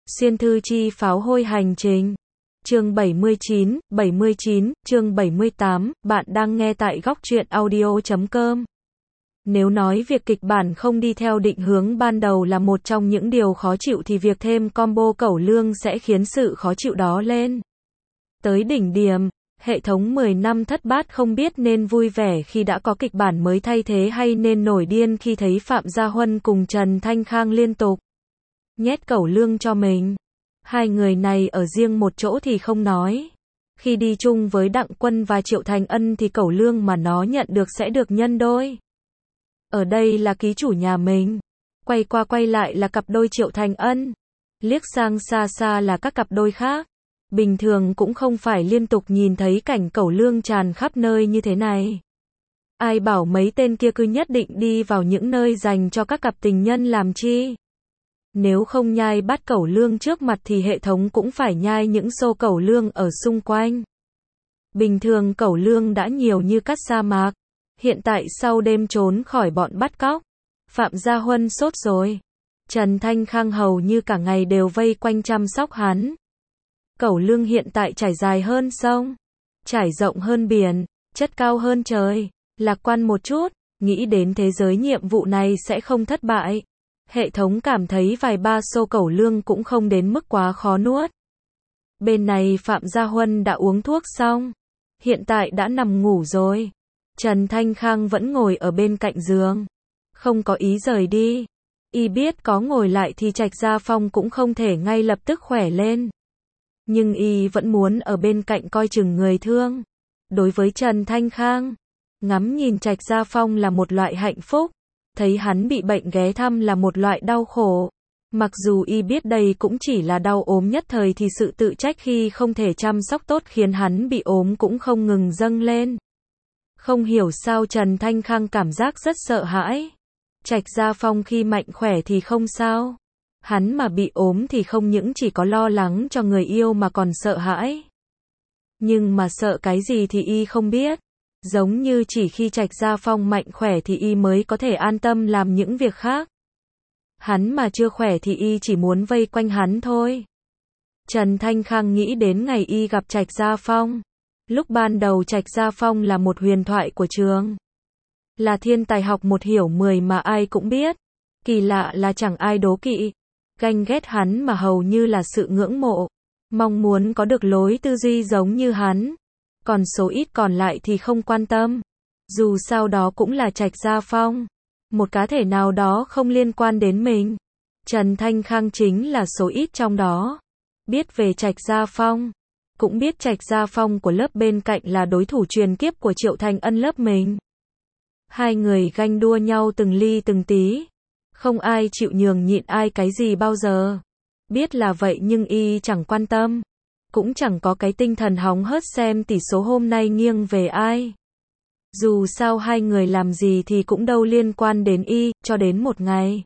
Xuyên thư chi pháo hôi hành trình. Chương 79, chương 78, bạn đang nghe tại góc truyện audio.com. Nếu nói việc kịch bản không đi theo định hướng ban đầu là một trong những điều khó chịu thì việc thêm combo cẩu lương sẽ khiến sự khó chịu đó lên tới đỉnh điểm. Hệ thống 10 năm thất bát không biết nên vui vẻ khi đã có kịch bản mới thay thế hay nên nổi điên khi thấy Phạm Gia Huân cùng Trần Thanh Khang liên tục nhét cẩu lương cho mình. Hai người này ở riêng một chỗ thì không nói. Khi đi chung với Đặng Quân và Triệu Thành Ân thì cẩu lương mà nó nhận được sẽ được nhân đôi. Ở đây là ký chủ nhà mình. Quay qua quay lại là cặp đôi Triệu Thành Ân. Liếc sang xa xa là các cặp đôi khác. Bình thường cũng không phải liên tục nhìn thấy cảnh cẩu lương tràn khắp nơi như thế này. Ai bảo mấy tên kia cứ nhất định đi vào những nơi dành cho các cặp tình nhân làm chi? Nếu không nhai bát cẩu lương trước mặt thì hệ thống cũng phải nhai những xô cẩu lương ở xung quanh. Bình thường cẩu lương đã nhiều như cát sa mạc. Hiện tại sau đêm trốn khỏi bọn bắt cóc, Phạm Gia Huân sốt rồi. Trần Thanh Khang hầu như cả ngày đều vây quanh chăm sóc hắn. Cẩu lương hiện tại trải dài hơn sông, trải rộng hơn biển, chất cao hơn trời. Lạc quan một chút, nghĩ đến thế giới nhiệm vụ này sẽ không thất bại. Hệ thống cảm thấy vài ba xô cẩu lương cũng không đến mức quá khó nuốt. Bên này Phạm Gia Huân đã uống thuốc xong, hiện tại đã nằm ngủ rồi. Trần Thanh Khang vẫn ngồi ở bên cạnh giường, không có ý rời đi. Y biết có ngồi lại thì Trạch Gia Phong cũng không thể ngay lập tức khỏe lên. Nhưng Y vẫn muốn ở bên cạnh coi chừng người thương. Đối với Trần Thanh Khang, ngắm nhìn Trạch Gia Phong là một loại hạnh phúc. Thấy hắn bị bệnh ghé thăm là một loại đau khổ. Mặc dù Y biết đây cũng chỉ là đau ốm nhất thời thì sự tự trách khi không thể chăm sóc tốt khiến hắn bị ốm cũng không ngừng dâng lên. Không hiểu sao Trần Thanh Khang cảm giác rất sợ hãi. Trạch Gia Phong khi mạnh khỏe thì không sao. Hắn mà bị ốm thì không những chỉ có lo lắng cho người yêu mà còn sợ hãi. Nhưng mà sợ cái gì thì Y không biết. Giống như chỉ khi Trạch Gia Phong mạnh khỏe thì Y mới có thể an tâm làm những việc khác. Hắn mà chưa khỏe thì Y chỉ muốn vây quanh hắn thôi. Trần Thanh Khang nghĩ đến ngày Y gặp Trạch Gia Phong. Lúc ban đầu Trạch Gia Phong là một huyền thoại của trường. Là thiên tài học một hiểu 10 mà ai cũng biết. Kỳ lạ là chẳng ai đố kỵ, ganh ghét hắn mà hầu như là sự ngưỡng mộ. Mong muốn có được lối tư duy giống như hắn. Còn số ít còn lại thì không quan tâm. Dù sao đó cũng là Trạch Gia Phong. Một cá thể nào đó không liên quan đến mình. Trần Thanh Khang chính là số ít trong đó. Biết về Trạch Gia Phong. Cũng biết Trạch Gia Phong của lớp bên cạnh là đối thủ truyền kiếp của Triệu Thành Ân lớp mình. Hai người ganh đua nhau từng ly từng tí. Không ai chịu nhường nhịn ai cái gì bao giờ. Biết là vậy nhưng Y chẳng quan tâm. Cũng chẳng có cái tinh thần hóng hớt xem tỷ số hôm nay nghiêng về ai. Dù sao hai người làm gì thì cũng đâu liên quan đến Y, cho đến một ngày.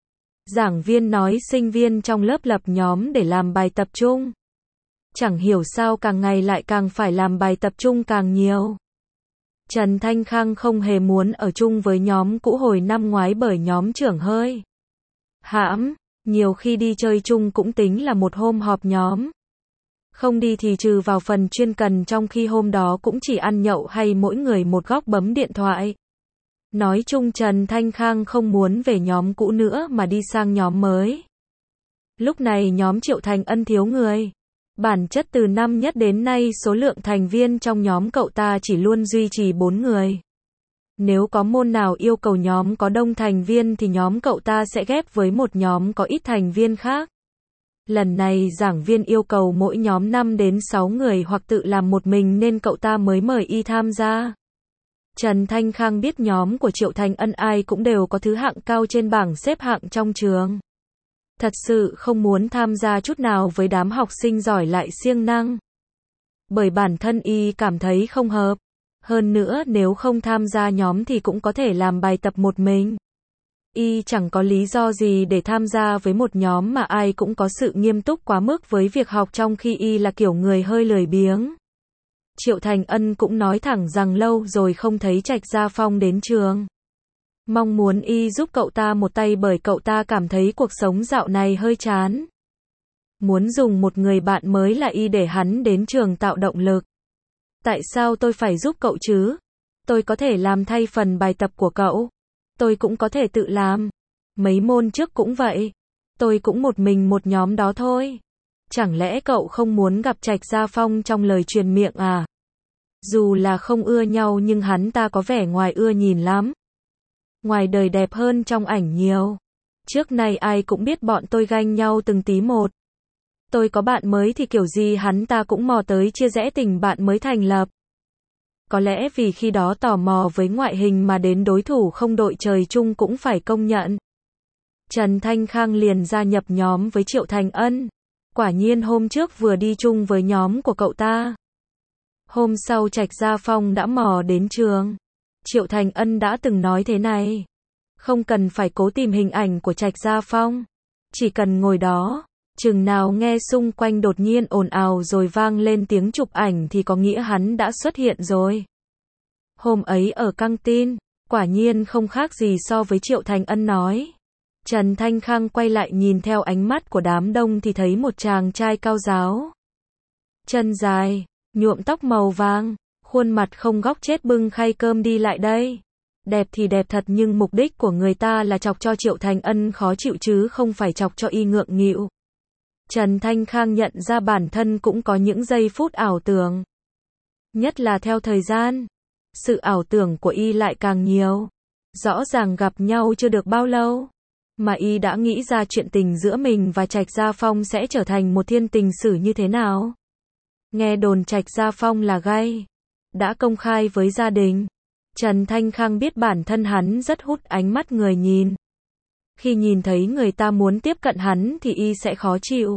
Giảng viên nói sinh viên trong lớp lập nhóm để làm bài tập chung. Chẳng hiểu sao càng ngày lại càng phải làm bài tập chung càng nhiều. Trần Thanh Khang không hề muốn ở chung với nhóm cũ hồi năm ngoái bởi nhóm trưởng hơi hãm. Nhiều khi đi chơi chung cũng tính là một hôm họp nhóm. Không đi thì trừ vào phần chuyên cần trong khi hôm đó cũng chỉ ăn nhậu hay mỗi người một góc bấm điện thoại. Nói chung Trần Thanh Khang không muốn về nhóm cũ nữa mà đi sang nhóm mới. Lúc này nhóm Triệu Thành Ân thiếu người. Bản chất từ năm nhất đến nay số lượng thành viên trong nhóm cậu ta chỉ luôn duy trì 4 người. Nếu có môn nào yêu cầu nhóm có đông thành viên thì nhóm cậu ta sẽ ghép với một nhóm có ít thành viên khác. Lần này giảng viên yêu cầu mỗi nhóm 5 đến 6 người hoặc tự làm một mình nên cậu ta mới mời Y tham gia. Trần Thanh Khang biết nhóm của Triệu Thành Ân ai cũng đều có thứ hạng cao trên bảng xếp hạng trong trường. Thật sự không muốn tham gia chút nào với đám học sinh giỏi lại siêng năng. Bởi bản thân Y cảm thấy không hợp. Hơn nữa nếu không tham gia nhóm thì cũng có thể làm bài tập một mình. Y chẳng có lý do gì để tham gia với một nhóm mà ai cũng có sự nghiêm túc quá mức với việc học trong khi Y là kiểu người hơi lười biếng. Triệu Thành Ân cũng nói thẳng rằng lâu rồi không thấy Trạch Gia Phong đến trường. Mong muốn Y giúp cậu ta một tay bởi cậu ta cảm thấy cuộc sống dạo này hơi chán. Muốn dùng một người bạn mới là Y để hắn đến trường tạo động lực. Tại sao tôi phải giúp cậu chứ? Tôi có thể làm thay phần bài tập của cậu. Tôi cũng có thể tự làm. Mấy môn trước cũng vậy. Tôi cũng một mình một nhóm đó thôi. Chẳng lẽ cậu không muốn gặp Trạch Gia Phong trong lời truyền miệng à? Dù là không ưa nhau nhưng hắn ta có vẻ ngoài ưa nhìn lắm. Ngoài đời đẹp hơn trong ảnh nhiều. Trước nay ai cũng biết bọn tôi ganh nhau từng tí một. Tôi có bạn mới thì kiểu gì hắn ta cũng mò tới chia rẽ tình bạn mới thành lập. Có lẽ vì khi đó tò mò với ngoại hình mà đến đối thủ không đội trời chung cũng phải công nhận. Trần Thanh Khang liền gia nhập nhóm với Triệu Thành Ân. Quả nhiên hôm trước vừa đi chung với nhóm của cậu ta. Hôm sau Trạch Gia Phong đã mò đến trường. Triệu Thành Ân đã từng nói thế này. Không cần phải cố tìm hình ảnh của Trạch Gia Phong. Chỉ cần ngồi đó. Chừng nào nghe xung quanh đột nhiên ồn ào rồi vang lên tiếng chụp ảnh thì có nghĩa hắn đã xuất hiện rồi. Hôm ấy ở căng tin, quả nhiên không khác gì so với Triệu Thành Ân nói. Trần Thanh Khang quay lại nhìn theo ánh mắt của đám đông thì thấy một chàng trai cao ráo. Chân dài, nhuộm tóc màu vàng, khuôn mặt không góc chết bưng khay cơm đi lại đây. Đẹp thì đẹp thật nhưng mục đích của người ta là chọc cho Triệu Thành Ân khó chịu chứ không phải chọc cho Y ngượng nghịu. Trần Thanh Khang nhận ra bản thân cũng có những giây phút ảo tưởng. Nhất là theo thời gian, sự ảo tưởng của Y lại càng nhiều. Rõ ràng gặp nhau chưa được bao lâu, mà Y đã nghĩ ra chuyện tình giữa mình và Trạch Gia Phong sẽ trở thành một thiên tình sử như thế nào. Nghe đồn Trạch Gia Phong là gay, đã công khai với gia đình. Trần Thanh Khang biết bản thân hắn rất hút ánh mắt người nhìn. Khi nhìn thấy người ta muốn tiếp cận hắn thì Y sẽ khó chịu.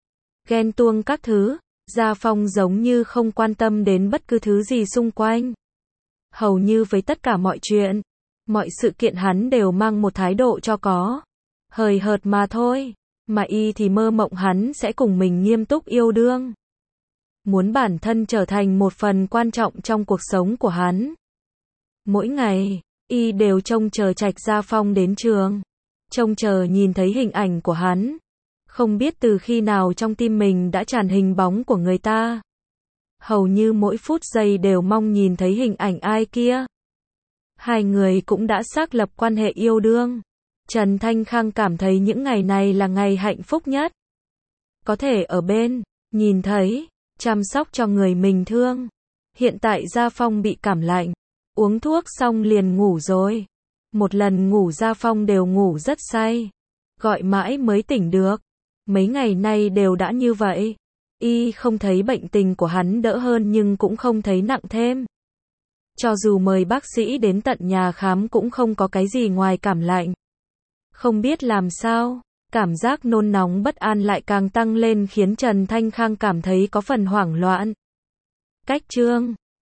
Ghen tuông các thứ, Gia Phong giống như không quan tâm đến bất cứ thứ gì xung quanh. Hầu như với tất cả mọi chuyện, mọi sự kiện hắn đều mang một thái độ cho có. Hời hợt mà thôi, mà Y thì mơ mộng hắn sẽ cùng mình nghiêm túc yêu đương. Muốn bản thân trở thành một phần quan trọng trong cuộc sống của hắn. Mỗi ngày, Y đều trông chờ Trạch Gia Phong đến trường. Trông chờ nhìn thấy hình ảnh của hắn. Không biết từ khi nào trong tim mình đã tràn hình bóng của người ta. Hầu như mỗi phút giây đều mong nhìn thấy hình ảnh ai kia. Hai người cũng đã xác lập quan hệ yêu đương. Trần Thanh Khang cảm thấy những ngày này là ngày hạnh phúc nhất. Có thể ở bên, nhìn thấy, chăm sóc cho người mình thương. Hiện tại Gia Phong bị cảm lạnh. Uống thuốc xong liền ngủ rồi. Một lần ngủ Gia Phong đều ngủ rất say. Gọi mãi mới tỉnh được. Mấy ngày nay đều đã như vậy. Y không thấy bệnh tình của hắn đỡ hơn nhưng cũng không thấy nặng thêm. Cho dù mời bác sĩ đến tận nhà khám cũng không có cái gì ngoài cảm lạnh. Không biết làm sao, cảm giác nôn nóng bất an lại càng tăng lên khiến Trần Thanh Khang cảm thấy có phần hoảng loạn. Cách chương